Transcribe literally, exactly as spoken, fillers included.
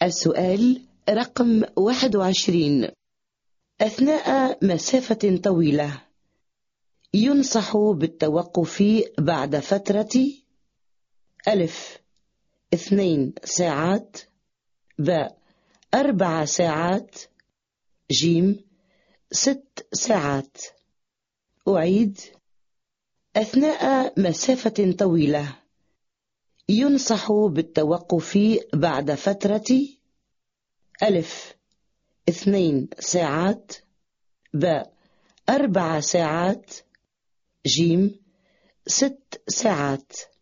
السؤال رقم واحد وعشرين. أثناء مسافة طويلة ينصح بالتوقف بعد فترة: ألف اثنين ساعات، ب أربع ساعات، جيم ست ساعات. أعيد: أثناء مسافة طويلة ينصح بالتوقف بعد فترة: ألف اثنين ساعات، ب أربع ساعات، جيم ست ساعات.